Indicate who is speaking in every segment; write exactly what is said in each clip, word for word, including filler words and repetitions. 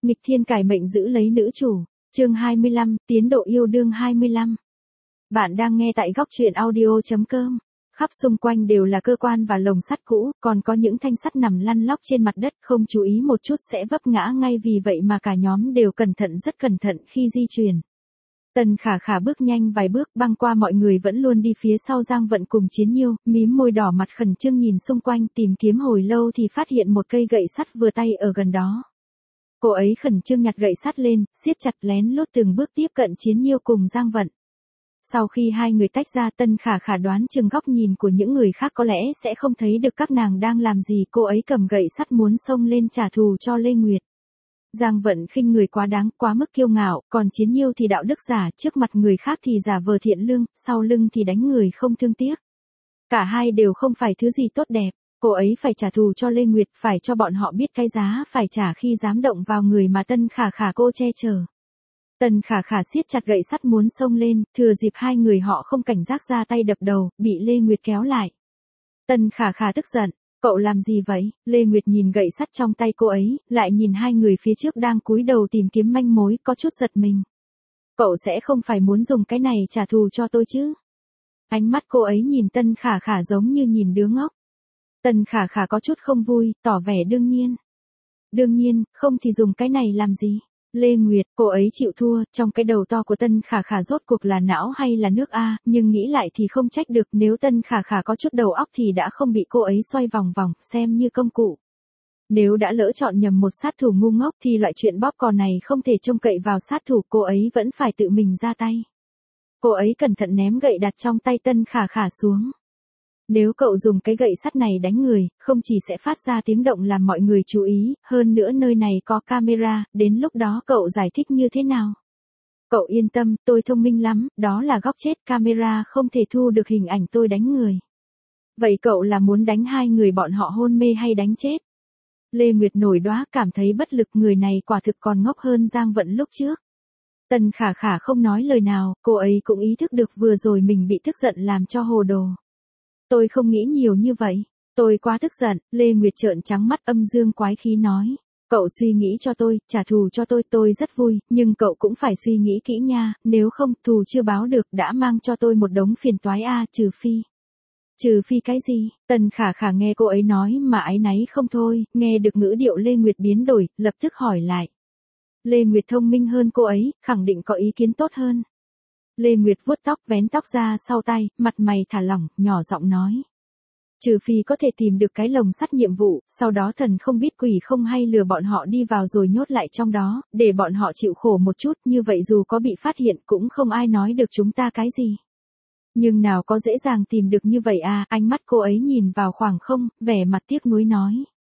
Speaker 1: Nghịch thiên cải mệnh giữ lấy nữ chủ, chương hai mươi lăm, tiến độ yêu đương hai mươi lăm. Bạn đang nghe tại góc truyện audio.com. Khắp xung quanh đều là cơ quan và lồng sắt cũ, còn có những thanh sắt nằm lăn lóc trên mặt đất, không chú ý một chút sẽ vấp ngã ngay, vì vậy mà cả nhóm đều cẩn thận, rất cẩn thận khi di chuyển. Tần Khả Khả bước nhanh vài bước băng qua mọi người, vẫn luôn đi phía sau Giang Vận cùng Chiến Nhiêu, mím môi đỏ mặt khẩn trương nhìn xung quanh, tìm kiếm hồi lâu thì phát hiện một cây gậy sắt vừa tay ở gần đó. Cô ấy khẩn trương nhặt gậy sắt lên, siết chặt lén lút từng bước tiếp cận Chiến Nhiêu cùng Giang Vận. Sau khi hai người tách ra, Tần Khả Khả đoán chừng góc nhìn của những người khác có lẽ sẽ không thấy được các nàng đang làm gì, cô ấy cầm gậy sắt muốn xông lên trả thù cho Lê Nguyệt. Giang Vận khinh người quá đáng, quá mức kiêu ngạo, còn Chiến Nhiêu thì đạo đức giả, trước mặt người khác thì giả vờ thiện lương, sau lưng thì đánh người không thương tiếc. Cả hai đều không phải thứ gì tốt đẹp, cô ấy phải trả thù cho Lê Nguyệt, phải cho bọn họ biết cái giá phải trả khi dám động vào người mà Tần Khả Khả cô che chở. Tần Khả Khả siết chặt gậy sắt muốn xông lên, thừa dịp hai người họ không cảnh giác ra tay đập đầu, bị Lê Nguyệt kéo lại. Tần Khả Khả tức giận. Cậu làm gì vậy? Lê Nguyệt nhìn gậy sắt trong tay cô ấy, lại nhìn hai người phía trước đang cúi đầu tìm kiếm manh mối, có chút giật mình. Cậu sẽ không phải muốn dùng cái này trả thù cho tôi chứ? Ánh mắt cô ấy nhìn Tần Khả Khả giống như nhìn đứa ngốc. Tần Khả Khả có chút không vui, tỏ vẻ đương nhiên. Đương nhiên, không thì dùng cái này làm gì? Lê Nguyệt, cô ấy chịu thua, trong cái đầu to của Tần Khả Khả rốt cuộc là não hay là nước a, nhưng nghĩ lại thì không trách được, nếu Tần Khả Khả có chút đầu óc thì đã không bị cô ấy xoay vòng vòng, xem như công cụ. Nếu đã lỡ chọn nhầm một sát thủ ngu ngốc thì loại chuyện bóp cò này không thể trông cậy vào sát thủ, cô ấy vẫn phải tự mình ra tay. Cô ấy cẩn thận ném gậy đặt trong tay Tần Khả Khả xuống. Nếu cậu dùng cái gậy sắt này đánh người, không chỉ sẽ phát ra tiếng động làm mọi người chú ý, hơn nữa nơi này có camera, đến lúc đó cậu giải thích như thế nào? Cậu yên tâm, tôi thông minh lắm, đó là góc chết, camera không thể thu được hình ảnh tôi đánh người. Vậy cậu là muốn đánh hai người bọn họ hôn mê hay đánh chết? Lê Nguyệt nổi đoá, cảm thấy bất lực, người này quả thực còn ngốc hơn Giang Vận lúc trước. Tần Khả Khả không nói lời nào, cô ấy cũng ý thức được vừa rồi mình bị tức giận làm cho hồ đồ. Tôi không nghĩ nhiều như vậy, tôi quá tức giận. Lê Nguyệt trợn trắng mắt âm dương quái khí nói. Cậu suy nghĩ cho tôi, trả thù cho tôi, tôi rất vui, nhưng cậu cũng phải suy nghĩ kỹ nha, nếu không, thù chưa báo được đã mang cho tôi một đống phiền toái a, à, trừ phi. Trừ phi cái gì? Tần Khả Khả nghe cô ấy nói mà áy náy không thôi, nghe được ngữ điệu Lê Nguyệt biến đổi, lập tức hỏi lại. Lê Nguyệt thông minh hơn cô ấy, khẳng định có ý kiến tốt hơn. Lê Nguyệt vuốt tóc, vén tóc ra sau tay, mặt mày thả lỏng, nhỏ giọng nói. Trừ phi có thể tìm được cái lồng sắt nhiệm vụ, sau đó thần không biết quỷ không hay lừa bọn họ đi vào rồi nhốt lại trong đó, để bọn họ chịu khổ một chút, như vậy dù có bị phát hiện cũng không ai nói được chúng ta cái gì. Nhưng nào có dễ dàng tìm được như vậy à, ánh mắt cô ấy nhìn vào khoảng không, vẻ mặt tiếc nuối nói.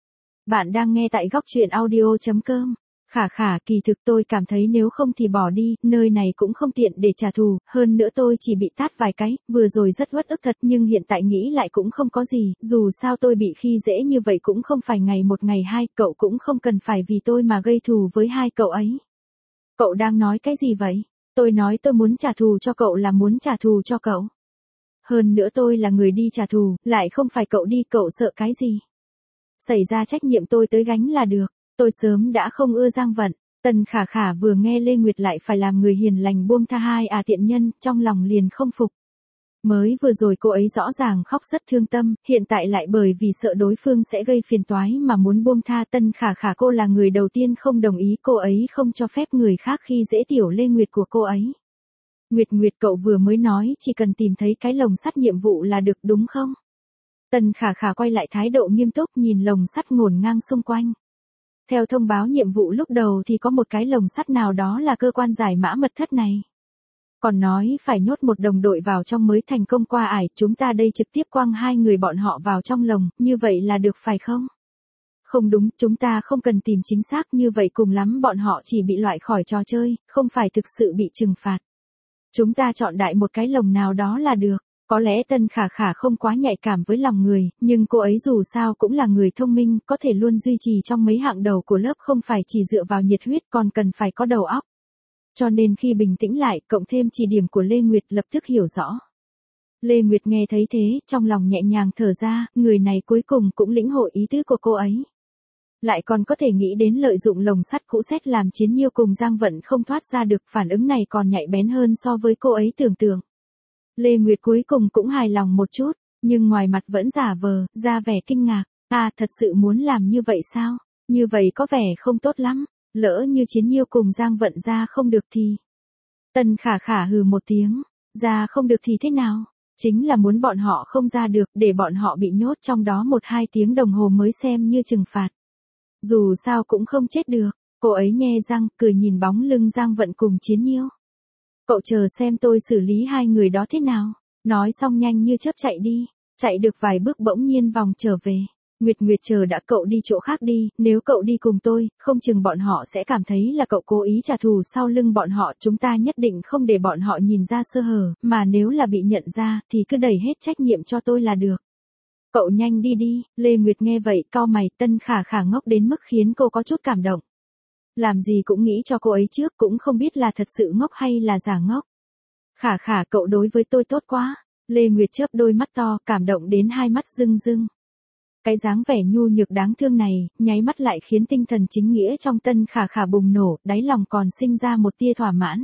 Speaker 1: Bạn đang nghe tại góc truyện audio.com. Khả Khả, kỳ thực tôi cảm thấy nếu không thì bỏ đi, nơi này cũng không tiện để trả thù, hơn nữa tôi chỉ bị tát vài cái, vừa rồi rất uất ức thật, nhưng hiện tại nghĩ lại cũng không có gì, dù sao tôi bị khi dễ như vậy cũng không phải ngày một ngày hai, cậu cũng không cần phải vì tôi mà gây thù với hai cậu ấy. Cậu đang nói cái gì vậy? Tôi nói tôi muốn trả thù cho cậu là muốn trả thù cho cậu. Hơn nữa tôi là người đi trả thù, lại không phải cậu đi, cậu sợ cái gì? Xảy ra trách nhiệm tôi tới gánh là được. Tôi sớm đã không ưa Giang Vận. Tần Khả Khả vừa nghe Lê Nguyệt lại phải làm người hiền lành buông tha hai à tiện nhân, trong lòng liền không phục. Mới vừa rồi cô ấy rõ ràng khóc rất thương tâm, hiện tại lại bởi vì sợ đối phương sẽ gây phiền toái mà muốn buông tha. Tần Khả Khả cô là người đầu tiên không đồng ý, cô ấy không cho phép người khác khi dễ tiểu Lê Nguyệt của cô ấy. Nguyệt Nguyệt, cậu vừa mới nói chỉ cần tìm thấy cái lồng sắt nhiệm vụ là được đúng không? Tần Khả Khả quay lại thái độ nghiêm túc nhìn lồng sắt ngổn ngang xung quanh. Theo thông báo nhiệm vụ lúc đầu thì có một cái lồng sắt nào đó là cơ quan giải mã mật thất này. Còn nói phải nhốt một đồng đội vào trong mới thành công qua ải, chúng ta đây trực tiếp quăng hai người bọn họ vào trong lồng, như vậy là được phải không? Không đúng, chúng ta không cần tìm chính xác như vậy, cùng lắm bọn họ chỉ bị loại khỏi trò chơi, không phải thực sự bị trừng phạt. Chúng ta chọn đại một cái lồng nào đó là được. Có lẽ Tần Khả Khả không quá nhạy cảm với lòng người, nhưng cô ấy dù sao cũng là người thông minh, có thể luôn duy trì trong mấy hạng đầu của lớp, không phải chỉ dựa vào nhiệt huyết còn cần phải có đầu óc. Cho nên khi bình tĩnh lại, cộng thêm chỉ điểm của Lê Nguyệt lập tức hiểu rõ. Lê Nguyệt nghe thấy thế, trong lòng nhẹ nhàng thở ra, người này cuối cùng cũng lĩnh hội ý tứ của cô ấy. Lại còn có thể nghĩ đến lợi dụng lồng sắt cũ xét làm Chiến Nhiêu cùng Giang Vận không thoát ra được, phản ứng này còn nhạy bén hơn so với cô ấy tưởng tượng. Lê Nguyệt cuối cùng cũng hài lòng một chút, nhưng ngoài mặt vẫn giả vờ, ra vẻ kinh ngạc. À, thật sự muốn làm như vậy sao? Như vậy có vẻ không tốt lắm, lỡ như Chiến Nhiêu cùng Giang Vận ra không được thì... Tần Khả Khả hừ một tiếng, ra không được thì thế nào? Chính là muốn bọn họ không ra được, để bọn họ bị nhốt trong đó một hai tiếng đồng hồ mới xem như trừng phạt. Dù sao cũng không chết được, cô ấy nhe răng, cười nhìn bóng lưng Giang Vận cùng Chiến Nhiêu. Cậu chờ xem tôi xử lý hai người đó thế nào. Nói xong nhanh như chớp chạy đi, chạy được vài bước bỗng nhiên vòng trở về. Nguyệt Nguyệt chờ đã, cậu đi chỗ khác đi, nếu cậu đi cùng tôi, không chừng bọn họ sẽ cảm thấy là cậu cố ý trả thù sau lưng bọn họ, chúng ta nhất định không để bọn họ nhìn ra sơ hở, mà nếu là bị nhận ra, thì cứ đẩy hết trách nhiệm cho tôi là được. Cậu nhanh đi đi. Lê Nguyệt nghe vậy, cau mày. Tân Khả Khả ngốc đến mức khiến cô có chút cảm động. Làm gì cũng nghĩ cho cô ấy trước, cũng không biết là thật sự ngốc hay là giả ngốc. Khả Khả, cậu đối với tôi tốt quá. Lê Nguyệt chớp đôi mắt to, cảm động đến hai mắt rưng rưng. Cái dáng vẻ nhu nhược đáng thương này, nháy mắt lại khiến tinh thần chính nghĩa trong Tân Khả Khả bùng nổ, đáy lòng còn sinh ra một tia thỏa mãn.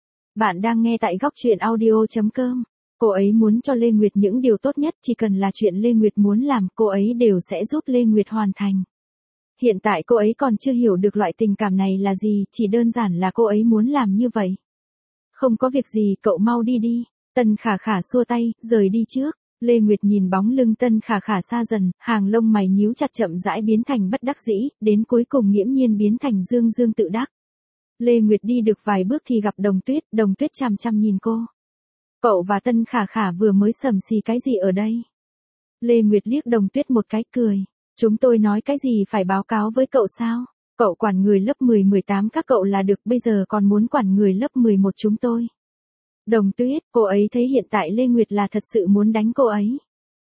Speaker 1: Bạn đang nghe tại góc truyện audio chấm com. Cô ấy muốn cho Lê Nguyệt những điều tốt nhất, chỉ cần là chuyện Lê Nguyệt muốn làm, cô ấy đều sẽ giúp Lê Nguyệt hoàn thành. Hiện tại cô ấy còn chưa hiểu được loại tình cảm này là gì, chỉ đơn giản là cô ấy muốn làm như vậy. Không có việc gì, cậu mau đi đi. Tân Khả Khả xua tay, rời đi trước. Lê Nguyệt nhìn bóng lưng Tân Khả Khả xa dần, hàng lông mày nhíu chặt, chậm rãi biến thành bất đắc dĩ, đến cuối cùng nghiễm nhiên biến thành dương dương tự đắc. Lê Nguyệt đi được vài bước thì gặp Đồng Tuyết, Đồng Tuyết chằm chằm nhìn cô. Cậu và Tân Khả Khả vừa mới sầm xì cái gì ở đây? Lê Nguyệt liếc Đồng Tuyết một cái, cười. Chúng tôi nói cái gì phải báo cáo với cậu sao? Cậu quản người lớp mười mười tám các cậu là được, bây giờ còn muốn quản người lớp mười một chúng tôi. Đồng Tuyết, cô ấy thấy hiện tại Lê Nguyệt là thật sự muốn đánh cô ấy.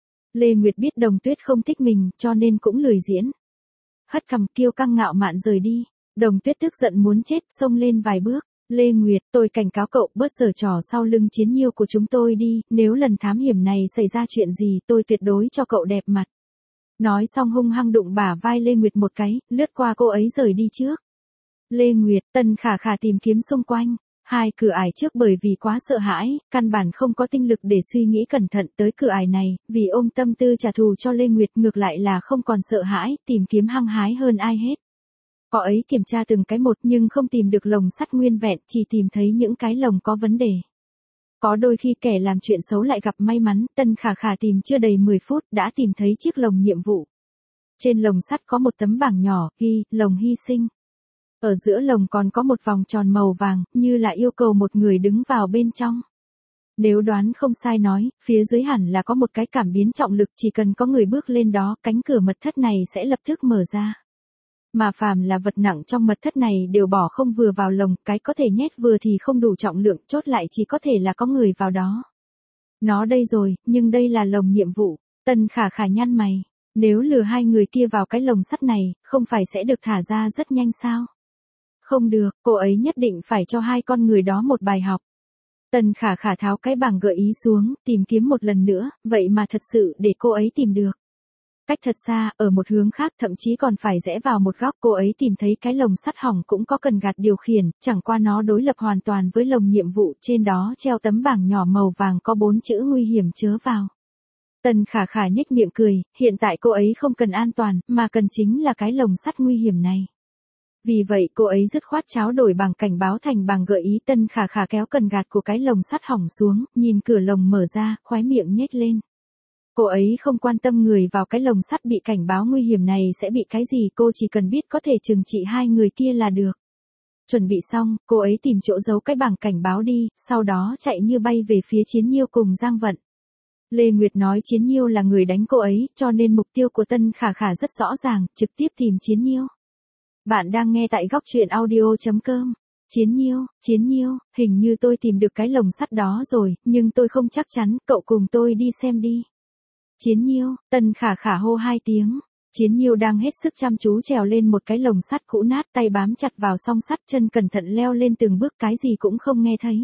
Speaker 1: Lê Nguyệt biết Đồng Tuyết không thích mình, cho nên cũng lười diễn. Hất cằm kiêu căng ngạo mạn rời đi. Đồng Tuyết tức giận muốn chết, xông lên vài bước. Lê Nguyệt, tôi cảnh cáo cậu bớt giở trò sau lưng Chiến Nhiêu của chúng tôi đi, nếu lần thám hiểm này xảy ra chuyện gì tôi tuyệt đối cho cậu đẹp mặt. Nói xong hung hăng đụng bả vai Lê Nguyệt một cái, lướt qua cô ấy rời đi trước. Lê Nguyệt, Tân Khả Khả tìm kiếm xung quanh. Hai cửa ải trước bởi vì quá sợ hãi, căn bản không có tinh lực để suy nghĩ cẩn thận tới cửa ải này, vì ôm tâm tư trả thù cho Lê Nguyệt ngược lại là không còn sợ hãi, tìm kiếm hăng hái hơn ai hết. Cô ấy kiểm tra từng cái một nhưng không tìm được lồng sắt nguyên vẹn, chỉ tìm thấy những cái lồng có vấn đề. Có đôi khi kẻ làm chuyện xấu lại gặp may mắn, Tân Khả Khả tìm chưa đầy mười phút đã tìm thấy chiếc lồng nhiệm vụ. Trên lồng sắt có một tấm bảng nhỏ, ghi, lồng hy sinh. Ở giữa lồng còn có một vòng tròn màu vàng, như là yêu cầu một người đứng vào bên trong. Nếu đoán không sai nói, phía dưới hẳn là có một cái cảm biến trọng lực, chỉ cần có người bước lên đó, cánh cửa mật thất này sẽ lập tức mở ra. Mà phàm là vật nặng trong mật thất này đều bỏ không vừa vào lồng, cái có thể nhét vừa thì không đủ trọng lượng, chốt lại chỉ có thể là có người vào đó. Nó đây rồi, nhưng đây là lồng nhiệm vụ. Tân Khả Khả nhăn mày. Nếu lừa hai người kia vào cái lồng sắt này, không phải sẽ được thả ra rất nhanh sao? Không được, cô ấy nhất định phải cho hai con người đó một bài học. Tân Khả Khả tháo cái bảng gợi ý xuống, tìm kiếm một lần nữa, vậy mà thật sự để cô ấy tìm được. Cách thật xa, ở một hướng khác thậm chí còn phải rẽ vào một góc, cô ấy tìm thấy cái lồng sắt hỏng cũng có cần gạt điều khiển, chẳng qua nó đối lập hoàn toàn với lồng nhiệm vụ, trên đó treo tấm bảng nhỏ màu vàng có bốn chữ nguy hiểm chớ vào. Tần Khả Khả nhếch miệng cười, hiện tại cô ấy không cần an toàn, mà cần chính là cái lồng sắt nguy hiểm này. Vì vậy cô ấy dứt khoát tráo đổi bảng cảnh báo thành bảng gợi ý. Tân Khả Khả kéo cần gạt của cái lồng sắt hỏng xuống, nhìn cửa lồng mở ra, khóe miệng nhếch lên. Cô ấy không quan tâm người vào cái lồng sắt bị cảnh báo nguy hiểm này sẽ bị cái gì, cô chỉ cần biết có thể trừng trị hai người kia là được. Chuẩn bị xong, cô ấy tìm chỗ giấu cái bảng cảnh báo đi, sau đó chạy như bay về phía Chiến Nhiêu cùng Giang Vận. Lê Nguyệt nói Chiến Nhiêu là người đánh cô ấy, cho nên mục tiêu của Tân Khả Khả rất rõ ràng, trực tiếp tìm Chiến Nhiêu. Bạn đang nghe tại góc truyện audio chấm com. Chiến Nhiêu, Chiến Nhiêu, hình như tôi tìm được cái lồng sắt đó rồi, nhưng tôi không chắc chắn, cậu cùng tôi đi xem đi. Chiến Nhiêu, Tân Khả Khả hô hai tiếng. Chiến Nhiêu đang hết sức chăm chú trèo lên một cái lồng sắt cũ nát, tay bám chặt vào song sắt, chân cẩn thận leo lên từng bước, cái gì cũng không nghe thấy.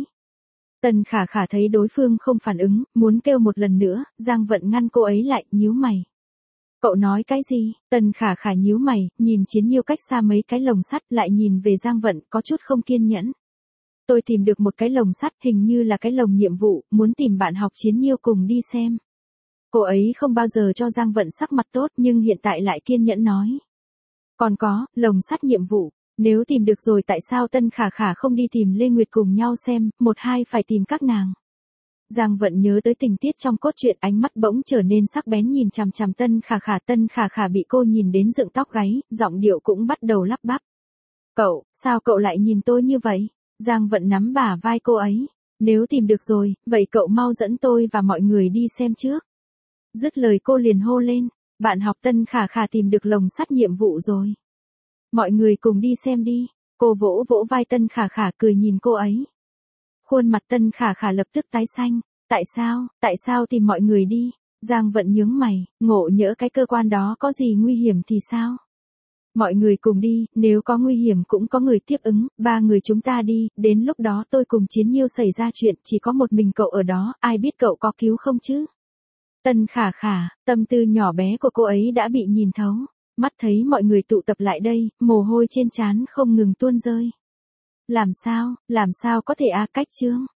Speaker 1: Tân Khả Khả thấy đối phương không phản ứng, muốn kêu một lần nữa, Giang Vận ngăn cô ấy lại, nhíu mày. Cậu nói cái gì? Tần Khả Khả nhíu mày, nhìn Chiến Nhiêu cách xa mấy cái lồng sắt, lại nhìn về Giang Vận, có chút không kiên nhẫn. Tôi tìm được một cái lồng sắt, hình như là cái lồng nhiệm vụ, muốn tìm bạn học Chiến Nhiêu cùng đi xem. Cô ấy không bao giờ cho Giang Vận sắc mặt tốt, nhưng hiện tại lại kiên nhẫn nói. Còn có, lồng sắt nhiệm vụ, nếu tìm được rồi tại sao Tân Khả Khả không đi tìm Lê Nguyệt cùng nhau xem, một hai phải tìm các nàng. Giang Vận nhớ tới tình tiết trong cốt truyện, ánh mắt bỗng trở nên sắc bén nhìn chằm chằm Tân Khả Khả. Tân Khả Khả bị cô nhìn đến dựng tóc gáy, giọng điệu cũng bắt đầu lắp bắp. Cậu, sao cậu lại nhìn tôi như vậy? Giang Vận nắm bả vai cô ấy. Nếu tìm được rồi, vậy cậu mau dẫn tôi và mọi người đi xem trước. Dứt lời cô liền hô lên, bạn học Tân Khả Khả tìm được lồng sắt nhiệm vụ rồi. Mọi người cùng đi xem đi. Cô vỗ vỗ vai Tân Khả Khả cười nhìn cô ấy. Khuôn mặt Tân Khả Khả lập tức tái xanh. Tại sao, tại sao tìm mọi người đi? Giang Vận nhướng mày, ngộ nhỡ cái cơ quan đó có gì nguy hiểm thì sao? Mọi người cùng đi, nếu có nguy hiểm cũng có người tiếp ứng, ba người chúng ta đi, đến lúc đó tôi cùng Chiến Nhiêu xảy ra chuyện, chỉ có một mình cậu ở đó, ai biết cậu có cứu không chứ? Tân Khả Khả, tâm tư nhỏ bé của cô ấy đã bị nhìn thấu, mắt thấy mọi người tụ tập lại đây, mồ hôi trên trán không ngừng tuôn rơi. Làm sao, làm sao có thể a cách chương.